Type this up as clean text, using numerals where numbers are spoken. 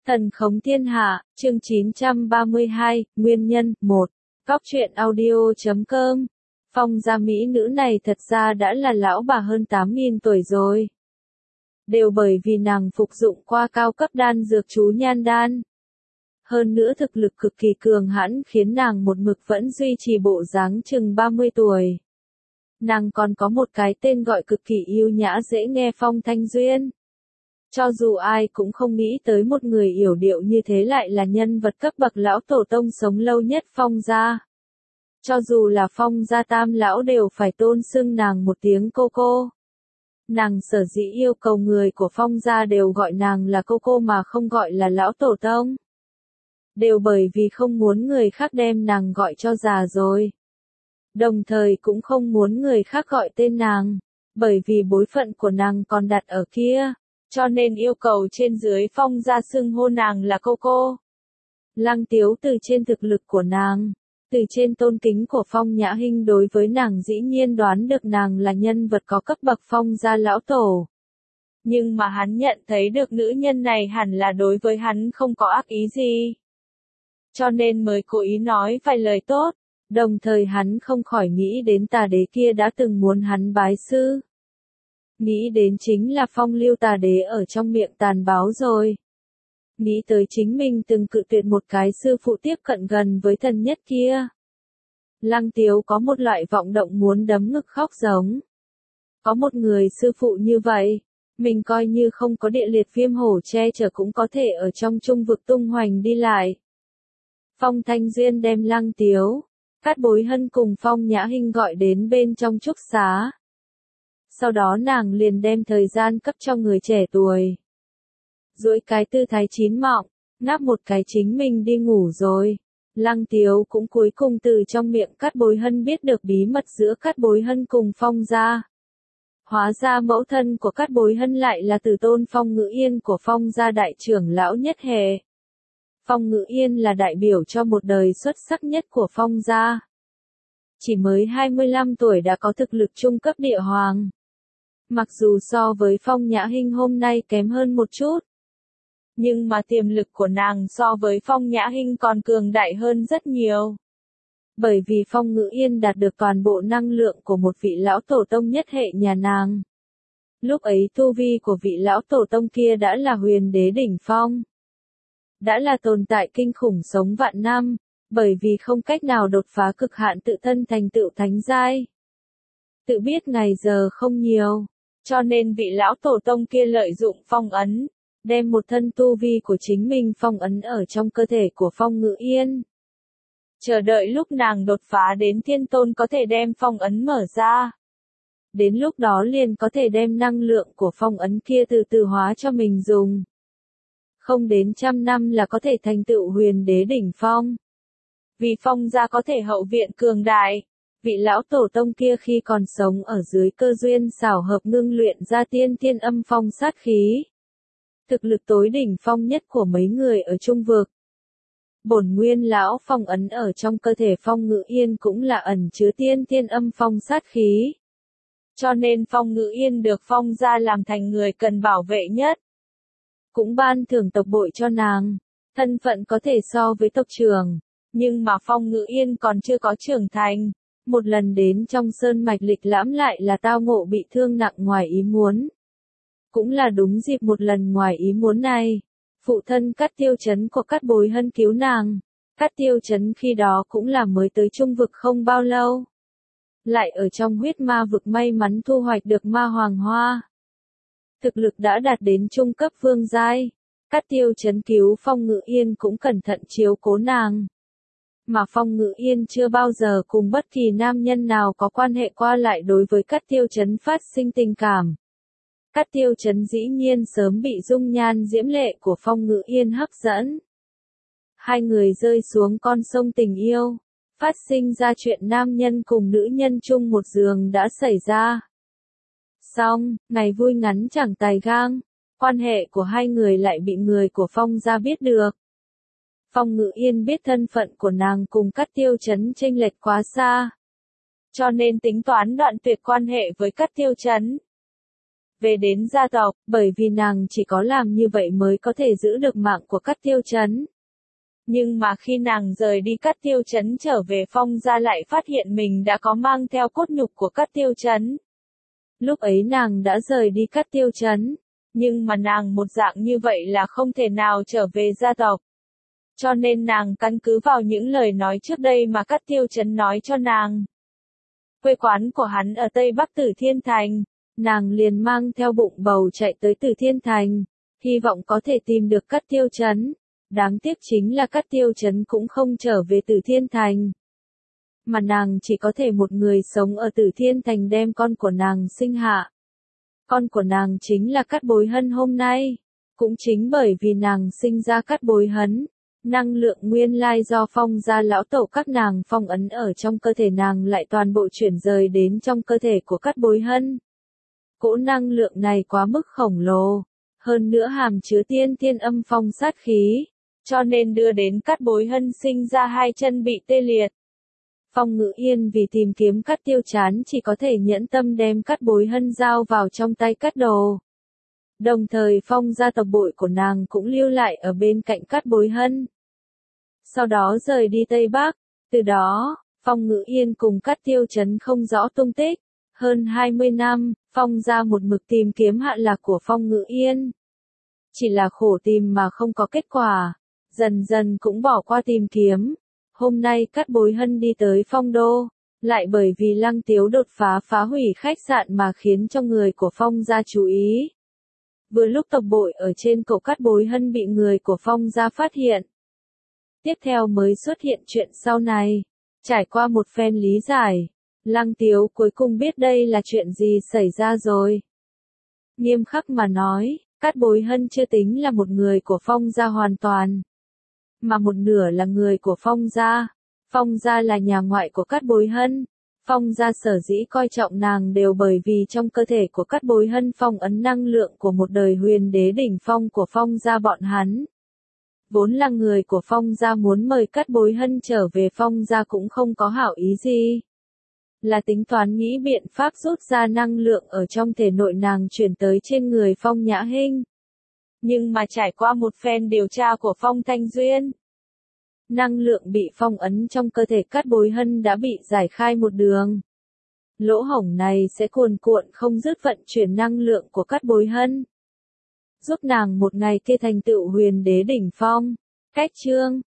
Thần khống thiên hạ, chương 932, nguyên nhân, 1. Góc truyện audio.com. Phong gia mỹ nữ này thật ra đã là lão bà hơn 8.000 tuổi rồi. Đều bởi vì nàng phục dụng qua cao cấp đan dược chú nhan đan. Hơn nữa thực lực cực kỳ cường hãn khiến nàng một mực vẫn duy trì bộ dáng chừng 30 tuổi. Nàng còn có một cái tên gọi cực kỳ yêu nhã dễ nghe, Phong Thanh Duyên. Cho dù ai cũng không nghĩ tới một người yểu điệu như thế lại là nhân vật cấp bậc lão tổ tông sống lâu nhất Phong gia. Cho dù là Phong gia tam lão đều phải tôn xưng nàng một tiếng cô cô. Nàng sở dĩ yêu cầu người của Phong gia đều gọi nàng là cô cô mà không gọi là lão tổ tông. Đều bởi vì không muốn người khác đem nàng gọi cho già rồi. Đồng thời cũng không muốn người khác gọi tên nàng, bởi vì bối phận của nàng còn đặt ở kia. Cho nên yêu cầu trên dưới Phong gia xưng hô nàng là cô cô. Lăng Tiếu từ trên thực lực của nàng, từ trên tôn kính của Phong Nhã Hinh đối với nàng dĩ nhiên đoán được nàng là nhân vật có cấp bậc Phong gia lão tổ. Nhưng mà hắn nhận thấy được nữ nhân này hẳn là đối với hắn không có ác ý gì. Cho nên mới cố ý nói vài lời tốt, đồng thời hắn không khỏi nghĩ đến tà đế kia đã từng muốn hắn bái sư. Nghĩ đến chính là Phong Lưu tà đế ở trong miệng tàn báo rồi. Nghĩ tới chính mình từng cự tuyệt một cái sư phụ tiếp cận gần với thần nhất kia. Lăng Tiếu có một loại vọng động muốn đấm ngực khóc giống. Có một người sư phụ như vậy, mình coi như không có địa liệt viêm hổ che chở cũng có thể ở trong trung vực tung hoành đi lại. Phong Thanh Duyên đem Lăng Tiếu, Cát Bối Hân cùng Phong Nhã Hinh gọi đến bên trong trúc xá. Sau đó nàng liền đem thời gian cấp cho người trẻ tuổi. Duỗi cái tư thái chín mọng, ngáp một cái chính mình đi ngủ rồi. Lăng Tiếu cũng cuối cùng từ trong miệng Cát Bối Hân biết được bí mật giữa Cát Bối Hân cùng Phong gia. Hóa ra mẫu thân của Cát Bối Hân lại là Từ Tôn Phong Ngữ Yên của Phong gia đại trưởng lão nhất hệ. Phong Ngữ Yên là đại biểu cho một đời xuất sắc nhất của Phong gia. Chỉ mới 25 tuổi đã có thực lực trung cấp địa hoàng. Mặc dù so với Phong Nhã Hinh hôm nay kém hơn một chút, nhưng mà tiềm lực của nàng so với Phong Nhã Hinh còn cường đại hơn rất nhiều. Bởi vì Phong Ngữ Yên đạt được toàn bộ năng lượng của một vị lão tổ tông nhất hệ nhà nàng. Lúc ấy tu vi của vị lão tổ tông kia đã là huyền đế đỉnh phong. Đã là tồn tại kinh khủng sống vạn năm, bởi vì không cách nào đột phá cực hạn tự thân thành tựu thánh giai. Tự biết ngày giờ không nhiều. Cho nên vị lão tổ tông kia lợi dụng phong ấn, đem một thân tu vi của chính mình phong ấn ở trong cơ thể của Phong Ngữ Yên. Chờ đợi lúc nàng đột phá đến thiên tôn có thể đem phong ấn mở ra. Đến lúc đó liền có thể đem năng lượng của phong ấn kia từ từ hóa cho mình dùng. Không đến 100 năm là có thể thành tựu huyền đế đỉnh phong. Vì Phong gia có thể hậu viện cường đại. Vị lão tổ tông kia khi còn sống ở dưới cơ duyên xảo hợp ngưng luyện ra tiên thiên âm phong sát khí. Thực lực tối đỉnh phong nhất của mấy người ở trung vực. Bổn nguyên lão phong ấn ở trong cơ thể Phong Ngữ Yên cũng là ẩn chứa tiên thiên âm phong sát khí. Cho nên Phong Ngữ Yên được Phong gia làm thành người cần bảo vệ nhất. Cũng ban thưởng tộc bội cho nàng. Thân phận có thể so với tộc trưởng. Nhưng mà Phong Ngữ Yên còn chưa có trưởng thành. Một lần đến trong sơn mạch lịch lãm lại là tao ngộ bị thương nặng ngoài ý muốn. Cũng là đúng dịp một lần ngoài ý muốn này. Phụ thân Cát Tiêu Chấn của Cát Bối Hân cứu nàng. Cát Tiêu Chấn khi đó cũng là mới tới trung vực không bao lâu. Lại ở trong huyết ma vực may mắn thu hoạch được ma hoàng hoa. Thực lực đã đạt đến trung cấp vương giai. Cát Tiêu Chấn cứu Phong Ngữ Yên cũng cẩn thận chiếu cố nàng. Mà Phong Ngữ Yên chưa bao giờ cùng bất kỳ nam nhân nào có quan hệ qua lại đối với Cát Tiêu Chấn phát sinh tình cảm. Cát Tiêu Chấn dĩ nhiên sớm bị dung nhan diễm lệ của Phong Ngữ Yên hấp dẫn. Hai người rơi xuống con sông tình yêu, phát sinh ra chuyện nam nhân cùng nữ nhân chung một giường đã xảy ra. Xong, ngày vui ngắn chẳng tài gang, quan hệ của hai người lại bị người của Phong gia biết được. Phong Ngữ Yên biết thân phận của nàng cùng Cát Tiêu Chấn chênh lệch quá xa. Cho nên tính toán đoạn tuyệt quan hệ với Cát Tiêu Chấn. về đến gia tộc, bởi vì nàng chỉ có làm như vậy mới có thể giữ được mạng của Cát Tiêu Trấn. Nhưng mà khi nàng rời đi Cát Tiêu Trấn trở về Phong gia lại phát hiện mình đã có mang theo cốt nhục của Cát Tiêu Trấn. Lúc ấy nàng đã rời đi Cát Tiêu Trấn, nhưng mà nàng một dạng như vậy là không thể nào trở về gia tộc. Cho nên nàng căn cứ vào những lời nói trước đây mà Cát Tiêu Trấn nói cho nàng. Quê quán của hắn ở Tây Bắc Tử Thiên Thành, nàng liền mang theo bụng bầu chạy tới Tử Thiên Thành, hy vọng có thể tìm được Cát Tiêu Trấn. Đáng tiếc chính là Cát Tiêu Trấn cũng không trở về Tử Thiên Thành. Mà nàng chỉ có thể một người sống ở Tử Thiên Thành đem con của nàng sinh hạ. Con của nàng chính là Cát Bối Hân hôm nay. Cũng chính bởi vì nàng sinh ra Cát Bối Hân, năng lượng nguyên lai do Phong gia lão tổ các nàng phong ấn ở trong cơ thể nàng lại toàn bộ chuyển rời đến trong cơ thể của Cát Bối Hân. Cỗ năng lượng này quá mức khổng lồ, hơn nữa hàm chứa tiên thiên âm phong sát khí, cho nên đưa đến Cát Bối Hân sinh ra hai chân bị tê liệt. Phong Ngữ Yên vì tìm kiếm Cát Tiêu Trán chỉ có thể nhẫn tâm đem Cát Bối Hân giao vào trong tay Cát Đồ. Đồng thời Phong gia tộc bội của nàng cũng lưu lại ở bên cạnh Cát Bối Hân. Sau đó rời đi Tây Bắc, từ đó, Phong Ngữ Yên cùng Cát Tiêu Trấn không rõ tung tích. Hơn 20 năm, Phong gia một mực tìm kiếm hạ lạc của Phong Ngữ Yên. Chỉ là khổ tìm mà không có kết quả, dần dần cũng bỏ qua tìm kiếm. Hôm nay Cát Bối Hân đi tới Phong Đô, lại bởi vì Lăng Tiếu đột phá phá hủy khách sạn mà khiến cho người của Phong gia chú ý. Vừa lúc tộc bội ở trên cầu Cát Bối Hân bị người của Phong gia phát hiện. Tiếp theo mới xuất hiện chuyện sau này. Trải qua một phen lý giải, Lăng Tiếu cuối cùng biết đây là chuyện gì xảy ra rồi. Nghiêm khắc mà nói, Cát Bối Hân chưa tính là một người của Phong gia hoàn toàn, mà một nửa là người của Phong gia. Phong gia là nhà ngoại của Cát Bối Hân. Phong gia sở dĩ coi trọng nàng đều bởi vì trong cơ thể của Cát Bối Hân phong ấn năng lượng của một đời huyền đế đỉnh phong của Phong gia bọn hắn. Vốn là người của Phong gia muốn mời Cát Bối Hân trở về Phong gia cũng không có hảo ý gì. Là tính toán nghĩ biện pháp rút ra năng lượng ở trong thể nội nàng chuyển tới trên người Phong Nhã Hinh. Nhưng mà trải qua một phen điều tra của Phong Thanh Duyên, năng lượng bị phong ấn trong cơ thể Cát Bối Hân đã bị giải khai một đường. Lỗ hổng này sẽ cuồn cuộn không dứt vận chuyển năng lượng của Cát Bối Hân, giúp nàng một ngày kia thành tựu huyền đế đỉnh phong. Cách chương